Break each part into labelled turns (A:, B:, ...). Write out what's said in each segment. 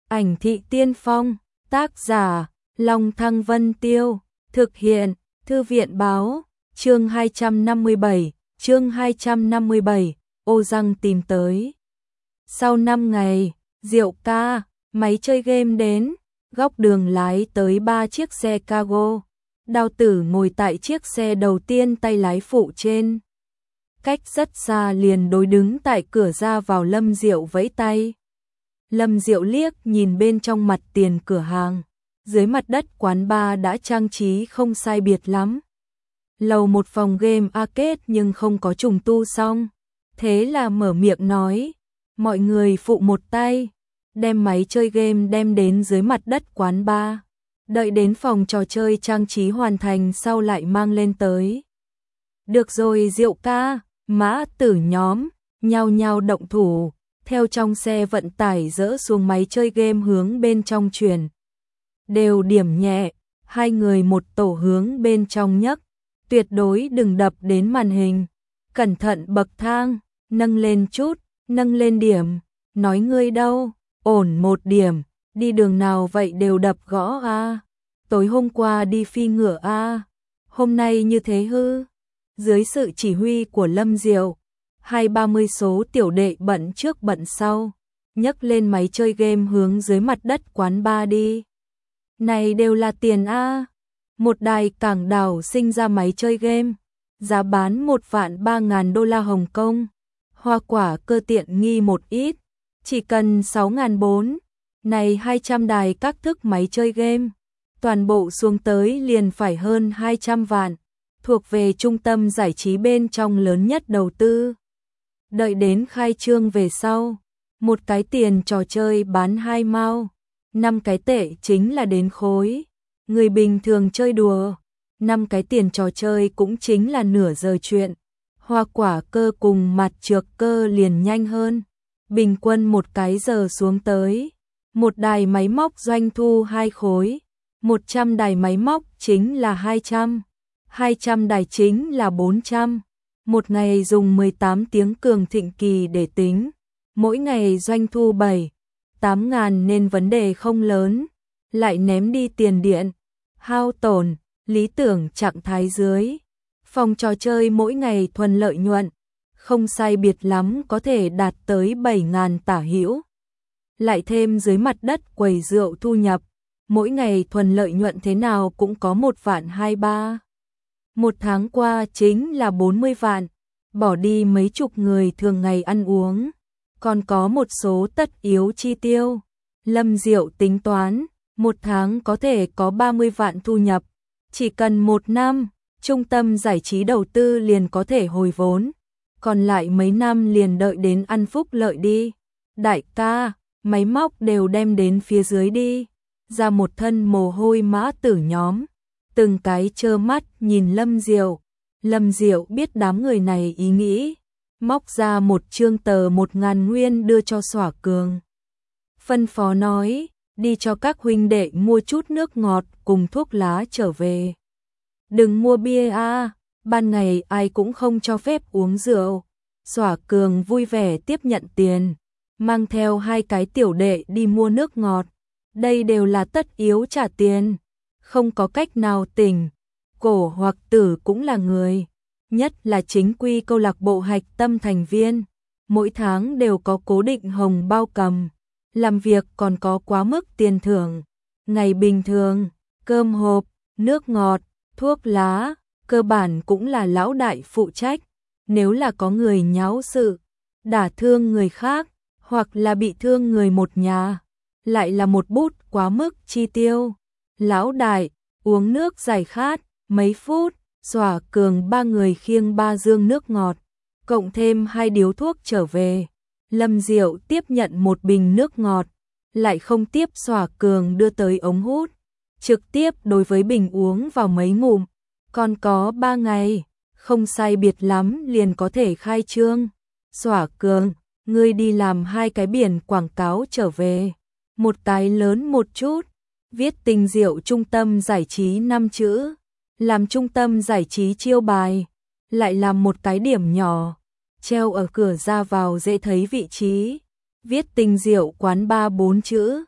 A: Ảnh thị tiên phong, tác giả, Long Thăng Vân Tiêu, thực hiện, Thư viện báo, chương 257, ô răng tìm tới. Sau 5 ngày, Diệu ca, máy chơi game đến, góc đường lái tới 3 chiếc xe cargo. Đào Tử ngồi tại chiếc xe đầu tiên tay lái phụ trên. Cách rất xa liền đối đứng tại cửa ra vào Lâm Diệu vẫy tay. Lâm Diệu liếc nhìn bên trong mặt tiền cửa hàng. Dưới mặt đất quán bar đã trang trí không sai biệt lắm. Lầu một phòng game arcade nhưng không có trùng tu xong. Thế là mở miệng nói, mọi người phụ một tay, đem máy chơi game đem đến dưới mặt đất quán bar. Đợi đến phòng trò chơi trang trí hoàn thành sau lại mang lên tới. Được rồi Diệu ca, Mã Tử nhóm, nhao nhao động thủ, theo trong xe vận tải dỡ xuống máy chơi game hướng bên trong chuyển. Đều điểm nhẹ, hai người một tổ hướng bên trong nhấc, tuyệt đối đừng đập đến màn hình. Cẩn thận bậc thang, nâng lên chút, nâng lên điểm, nói ngươi đâu, ổn 1 điểm, đi đường nào vậy đều đập gõ a. Tối hôm qua đi phi ngựa a, hôm nay như thế hư. Dưới sự chỉ huy của Lâm Diệu, 20-30 số tiểu đệ bận trước bận sau, nhấc lên máy chơi game hướng dưới mặt đất quán bar đi. Này đều là tiền a. Một đài cảng đảo sinh ra máy chơi game, giá bán 1.300.000 đô la Hồng Kông. Hoa quả cơ tiện nghi một ít, chỉ cần 6.400. Này 200 đài các thức máy chơi game, toàn bộ xuống tới liền phải hơn 200 vạn, thuộc về trung tâm giải trí bên trong lớn nhất đầu tư. Đợi đến khai trương về sau, một cái tiền trò chơi bán 2 mao, 5 cái tệ chính là đến khối. Người bình thường chơi đùa, 5 cái tiền trò chơi cũng chính là nửa giờ chuyện. Hoa quả cơ cùng mặt trược cơ liền nhanh hơn, bình quân 1 cái giờ xuống tới. Một đài máy móc doanh thu 2 khối, 100 đài máy móc chính là 200, 200 đài chính là 400. Một ngày dùng 18 tiếng cường thịnh kỳ để tính, mỗi ngày doanh thu 7-8 ngàn nên vấn đề không lớn. Lại ném đi tiền điện, hao tổn, lý tưởng trạng thái dưới. Phòng trò chơi mỗi ngày thuần lợi nhuận, không sai biệt lắm có thể đạt tới 7.000 tả hữu. Lại thêm dưới mặt đất quầy rượu thu nhập, mỗi ngày thuần lợi nhuận thế nào cũng có 1.230.000. Một tháng qua chính là 40 vạn, bỏ đi mấy chục người thường ngày ăn uống, còn có một số tất yếu chi tiêu. Lâm Diệu tính toán, một tháng có thể có 30 vạn thu nhập, chỉ cần 1 năm, trung tâm giải trí đầu tư liền có thể hồi vốn, còn lại mấy năm liền đợi đến ăn phúc lợi đi. Đại ca, máy móc đều đem đến phía dưới đi. Ra một thân mồ hôi Mã Tử nhóm, từng cái trơ mắt nhìn Lâm Diệu. Lâm Diệu biết đám người này ý nghĩ, móc ra một chương tờ 1.000 nguyên đưa cho Xỏa Cường. Phân phó nói, đi cho các huynh đệ mua chút nước ngọt cùng thuốc lá trở về. Đừng mua bia a, ban ngày ai cũng không cho phép uống rượu. Xỏa Cường vui vẻ tiếp nhận tiền, mang theo 2 cái tiểu đệ đi mua nước ngọt. Đây đều là tất yếu trả tiền, không có cách nào tỉnh. Cổ hoặc Tử cũng là người, nhất là chính quy câu lạc bộ hạch tâm thành viên, mỗi tháng đều có cố định hồng bao cầm, làm việc còn có quá mức tiền thưởng. Ngày bình thường, cơm hộp, nước ngọt, thuốc lá, cơ bản cũng là lão đại phụ trách. Nếu là có người nháo sự, đả thương người khác, hoặc là bị thương người một nhà, lại là một bút quá mức chi tiêu. Lão đại, uống nước giải khát, mấy phút, Xỏa Cường 3 người khiêng 3 dương nước ngọt, cộng thêm 2 điếu thuốc trở về. Lâm Diệu tiếp nhận một bình nước ngọt, lại không tiếp Xỏa Cường đưa tới ống hút, trực tiếp đối với bình uống vào mấy ngụm. Còn có 3 ngày, không sai biệt lắm liền có thể khai trương. Xỏa Cường, ngươi đi làm 2 cái biển quảng cáo trở về, một cái lớn một chút, viết Tình Diệu trung tâm giải trí 5 chữ, làm trung tâm giải trí chiêu bài, lại làm một cái điểm nhỏ, treo ở cửa ra vào dễ thấy vị trí, viết Tình Diệu quán bar 4 chữ,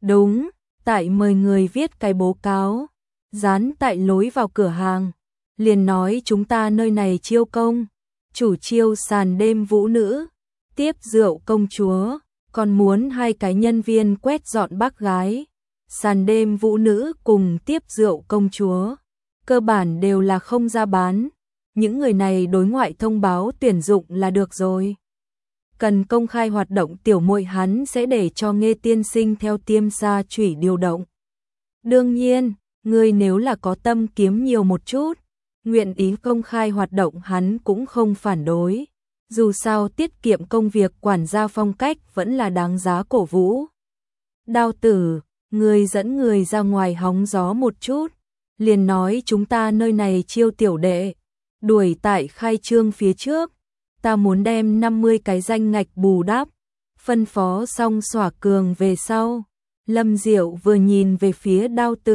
A: Đúng, tại mời người viết cái bố cáo, dán tại lối vào cửa hàng, liền nói chúng ta nơi này chiêu công, chủ chiêu sàn đêm vũ nữ, tiếp rượu công chúa, còn muốn 2 cái nhân viên quét dọn bác gái. Sàn đêm vũ nữ cùng tiếp rượu công chúa, cơ bản đều là không ra bán, những người này đối ngoại thông báo tuyển dụng là được rồi. Cần công khai hoạt động tiểu muội hắn sẽ để cho Nghê tiên sinh theo Tiêm Sa Chủy điều động. Đương nhiên, người nếu là có tâm kiếm nhiều một chút, nguyện ý công khai hoạt động hắn cũng không phản đối. Dù sao tiết kiệm công việc quản gia phong cách vẫn là đáng giá cổ vũ. Đao Tử, người dẫn người ra ngoài hóng gió một chút, liền nói chúng ta nơi này chiêu tiểu đệ, đuổi tại khai trương phía trước, ta muốn đem 50 cái danh ngạch bù đắp, phân phó xong xỏa cường về sau. Lâm Diệu vừa nhìn về phía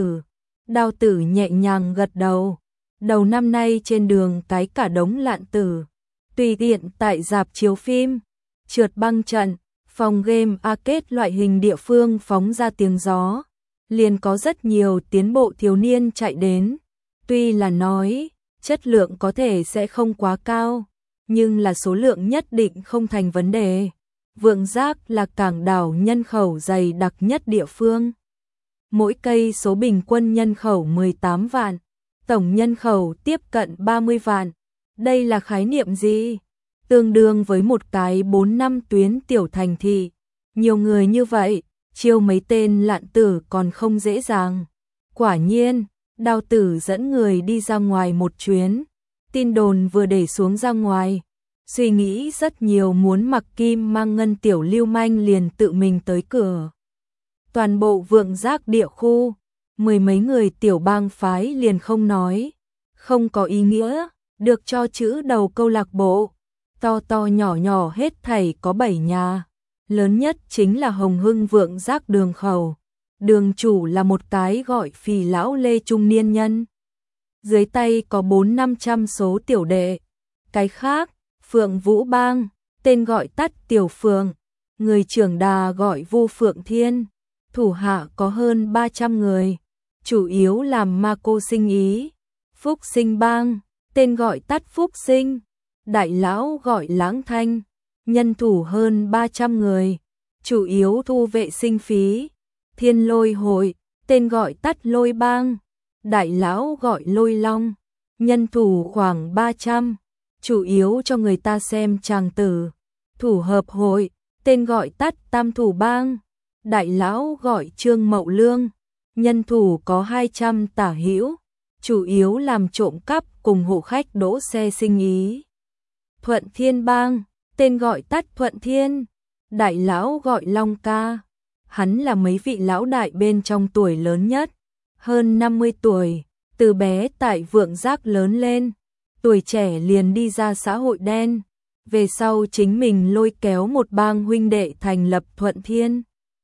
A: Đao Tử nhẹ nhàng gật đầu. Đầu năm nay trên đường cái cả đống lạn tử, tùy tiện tại rạp chiếu phim, trượt băng trận, phòng game arcade loại hình địa phương phóng ra tiếng gió, liền có rất nhiều tiến bộ thiếu niên chạy đến. Tuy là nói, chất lượng có thể sẽ không quá cao, nhưng là số lượng nhất định không thành vấn đề. Vượng Giác là cảng đảo nhân khẩu dày đặc nhất địa phương. Mỗi cây số bình quân nhân khẩu 18 vạn, tổng nhân khẩu tiếp cận 30 vạn. Đây là khái niệm gì? Tương đương với một cái 4 năm tuyến tiểu thành thị. Nhiều người như vậy, chiêu mấy tên lạn tử còn không dễ dàng. Quả nhiên, Đao Tử dẫn người đi ra ngoài một chuyến. Tin đồn vừa để xuống ra ngoài, suy nghĩ rất nhiều muốn mặc kim mang ngân tiểu lưu manh liền tự mình tới cửa. Toàn bộ Vượng Giác địa khu, 10 mấy người tiểu bang phái liền không nói, không có ý nghĩa, được cho chữ đầu câu lạc bộ, to to nhỏ nhỏ hết thảy có 7 nhà, lớn nhất chính là Hồng Hưng Vượng Giác đường khẩu, đường chủ là một cái gọi Phì lão lê trung niên nhân. Dưới tay có 400-500 số tiểu đệ, cái khác, Phượng Vũ Bang, tên gọi tắt Tiểu Phượng, người trưởng đà gọi Vu Phượng Thiên, thủ hạ có hơn 300 người, chủ yếu làm ma cô sinh ý. Phúc Sinh Bang, tên gọi tắt Phúc Sinh, đại lão gọi Lãng Thanh, nhân thủ hơn 300 người, chủ yếu thu vệ sinh phí. Thiên Lôi Hội, tên gọi tắt Lôi Bang, đại lão gọi Lôi Long, nhân thủ khoảng 300, chủ yếu cho người ta xem tràng tử. Thủ Hợp Hội, tên gọi tắt Tam Thủ Bang, đại lão gọi Trương Mậu Lương, nhân thủ có 200 tả hữu, chủ yếu làm trộm cắp cùng hộ khách đỗ xe sinh ý. Thuận Thiên Bang, tên gọi tắt Thuận Thiên, đại lão gọi Long Ca, hắn là mấy vị lão đại bên trong tuổi lớn nhất, hơn 50 tuổi, từ bé tại Vượng Giác lớn lên, tuổi trẻ liền đi ra xã hội đen, về sau chính mình lôi kéo một bang huynh đệ thành lập Thuận Thiên.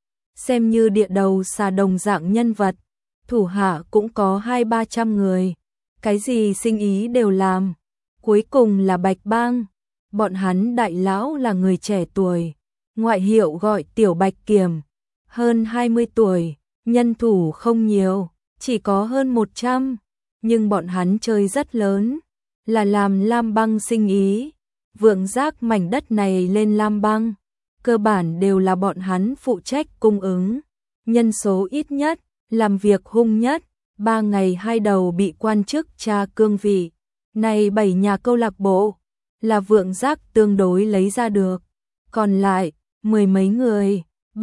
A: Xem như địa đầu xà đồng dạng nhân vật, thủ hạ cũng có 200-300 người, cái gì sinh ý đều làm. Cuối cùng là Bạch Bang, bọn hắn đại lão là người trẻ tuổi, ngoại hiệu gọi Tiểu Bạch Kiểm, hơn 20 tuổi, nhân thủ không nhiều, chỉ có hơn 100, nhưng bọn hắn chơi rất lớn, là làm lam băng sinh ý. Vượng Giác mảnh đất này lên lam băng, cơ bản đều là bọn hắn phụ trách cung ứng, nhân số ít nhất, làm việc hung nhất, 3 ngày 2 đầu bị quan chức tra cương vị. Này 7 nhà câu lạc bộ, là Vượng Giác tương đối lấy ra được, còn lại, 10 mấy người,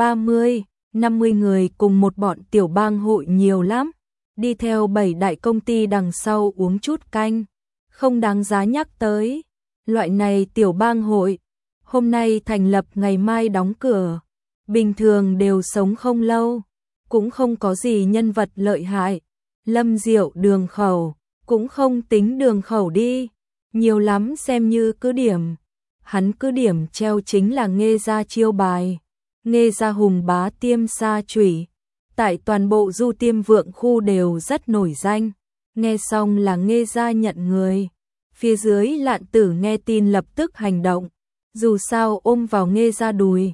A: 30, 50 người cùng một bọn tiểu bang hội nhiều lắm, đi theo 7 đại công ty đằng sau uống chút canh, không đáng giá nhắc tới. Loại này tiểu bang hội, hôm nay thành lập ngày mai đóng cửa, bình thường đều sống không lâu, cũng không có gì nhân vật lợi hại. Lâm Diệu đường khẩu, cũng không tính đường khẩu đi, nhiều lắm xem như cứ điểm. Hắn cứ điểm treo chính là Nghê gia chiêu bài, Nghê gia hùng bá Tiêm Sa Chủy, tại toàn bộ Du Tiêm Vượng khu đều rất nổi danh. Nghe xong là Nghê gia nhận người. Phía dưới lạn tử nghe tin lập tức hành động, dù sao ôm vào Nghê gia đùi,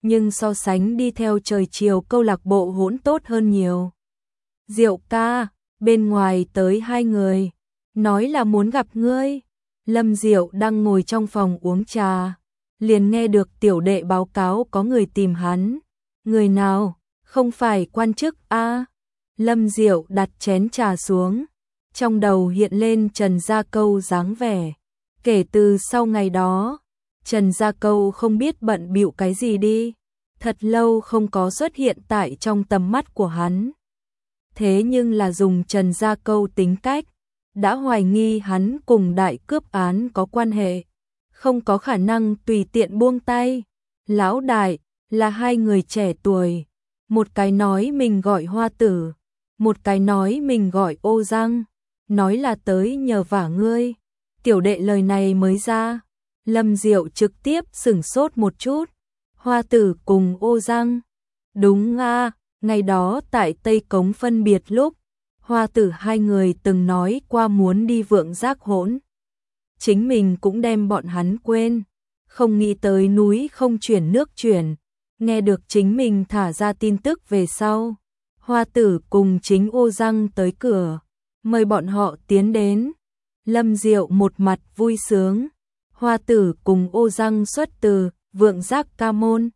A: nhưng so sánh đi theo trời chiều câu lạc bộ hỗn tốt hơn nhiều. Diệu ca, bên ngoài tới 2 người, nói là muốn gặp ngươi. Lâm Diệu đang ngồi trong phòng uống trà, liền nghe được tiểu đệ báo cáo có người tìm hắn. Người nào? Không phải quan chức a? Lâm Diệu đặt chén trà xuống, trong đầu hiện lên Trần Gia Câu dáng vẻ. Kể từ sau ngày đó, Trần Gia Câu không biết bận bịu cái gì đi, thật lâu không có xuất hiện tại trong tầm mắt của hắn. Thế nhưng là dùng Trần Gia Câu tính cách, đã hoài nghi hắn cùng đại cướp án có quan hệ, không có khả năng tùy tiện buông tay. Lão đại là 2 người trẻ tuổi, một cái nói mình gọi Hoa Tử, một cái nói mình gọi Ô Giang, nói là tới nhờ vả ngươi. Tiểu đệ lời này mới ra, Lâm Diệu trực tiếp sửng sốt một chút. Hoa Tử cùng Ô Giang? Đúng a, ngày đó tại Tây Cống phân biệt lúc, Hoa Tử 2 người từng nói qua muốn đi Vượng Giác hỗn. Chính mình cũng đem bọn hắn quên, không nghĩ tới núi không chuyển nước chuyển, nghe được chính mình thả ra tin tức về sau. Hoa Tử cùng chính Ô Giang tới cửa, mời bọn họ tiến đến. Lâm Diệu một mặt vui sướng. Hoa Tử cùng Ô Giang xuất từ Vượng Giác ca môn.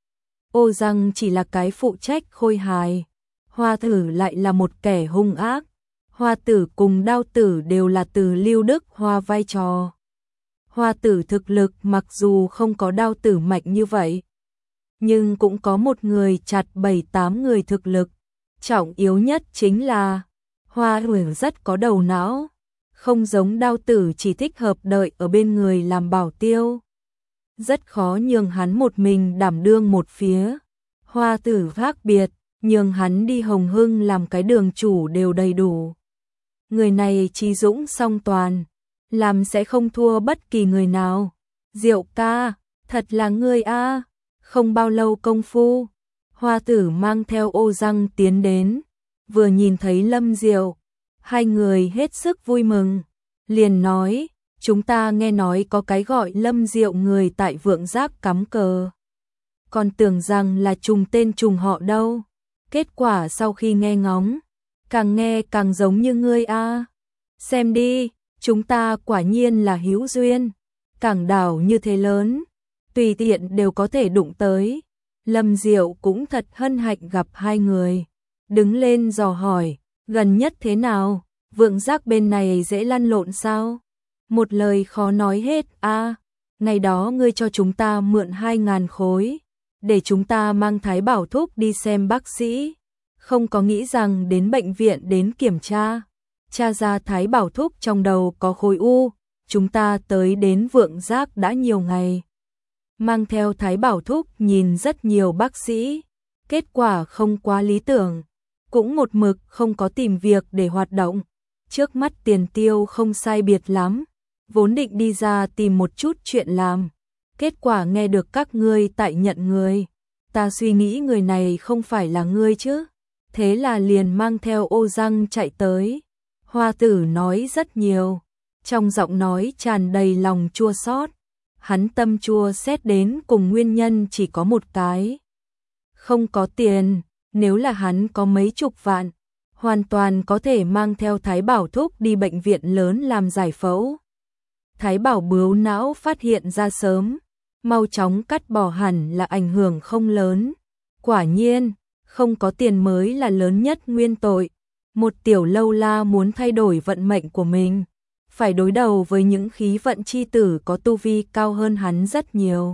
A: Ô Giang chỉ là cái phụ trách khôi hài, Hoa Tử lại là một kẻ hung ác. Hoa Tử cùng Đao Tử đều là từ Lưu Đức Hoa vai trò. Hoa Tử thực lực mặc dù không có Đao Tử mạnh như vậy, nhưng cũng có một người chặt 7-8 người thực lực. Trọng yếu nhất chính là Hoa Tử rất có đầu não, không giống Đao Tử chỉ thích hợp đợi ở bên người làm bảo tiêu. Rất khó nhường hắn một mình đảm đương một phía. Hoa Tử khác biệt, nhường hắn đi Hồng Hưng làm cái đường chủ đều đầy đủ. Người này trí dũng song toàn, làm sẽ không thua bất kỳ người nào. Diệu ca, thật là ngươi a. Không bao lâu công phu, Hoa Tử mang theo Ô Giang tiến đến, vừa nhìn thấy Lâm Diệu, 2 người hết sức vui mừng, liền nói, chúng ta nghe nói có cái gọi Lâm Diệu người tại Vượng Giác cắm cờ, còn tưởng rằng là trùng tên trùng họ đâu, kết quả sau khi nghe ngóng, càng nghe càng giống như ngươi a. Xem đi, chúng ta quả nhiên là hữu duyên, cảng đảo như thế lớn, tùy tiện đều có thể đụng tới. Lâm Diệu cũng thật hân hạnh gặp 2 người, đứng lên dò hỏi, gần nhất thế nào, Vượng Giác bên này dễ lăn lộn sao? Một lời khó nói hết a. Ngày đó ngươi cho chúng ta mượn 2.000 khối, để chúng ta mang Thái Bảo Thúc đi xem bác sĩ, không có nghĩ rằng đến bệnh viện đến kiểm tra, tra ra Thái Bảo Thúc trong đầu có khối u. Chúng ta tới đến Vượng Giác đã nhiều ngày, mang theo Thái Bảo Thúc nhìn rất nhiều bác sĩ, kết quả không quá lý tưởng, cũng một mực không có tìm việc để hoạt động. Trước mắt tiền tiêu không sai biệt lắm, vốn định đi ra tìm một chút chuyện làm, kết quả nghe được các ngươi tại nhận người, ta suy nghĩ người này không phải là ngươi chứ, thế là liền mang theo Ô Giang chạy tới. Hoa Tử nói rất nhiều, trong giọng nói tràn đầy lòng chua xót. Hắn tâm chua xét đến cùng nguyên nhân chỉ có một cái, không có tiền. Nếu là hắn có mấy chục vạn, hoàn toàn có thể mang theo Thái Bảo Thúc đi bệnh viện lớn làm giải phẫu. Thái Bảo bướu não phát hiện ra sớm, mau chóng cắt bỏ hẳn là ảnh hưởng không lớn. Quả nhiên, không có tiền mới là lớn nhất nguyên tội. Một tiểu lâu la muốn thay đổi vận mệnh của mình, phải đối đầu với những khí vận chi tử có tu vi cao hơn hắn rất nhiều.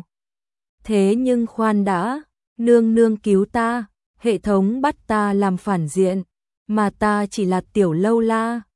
A: Thế nhưng khoan đã, nương nương cứu ta, hệ thống bắt ta làm phản diện, mà ta chỉ là tiểu lâu la,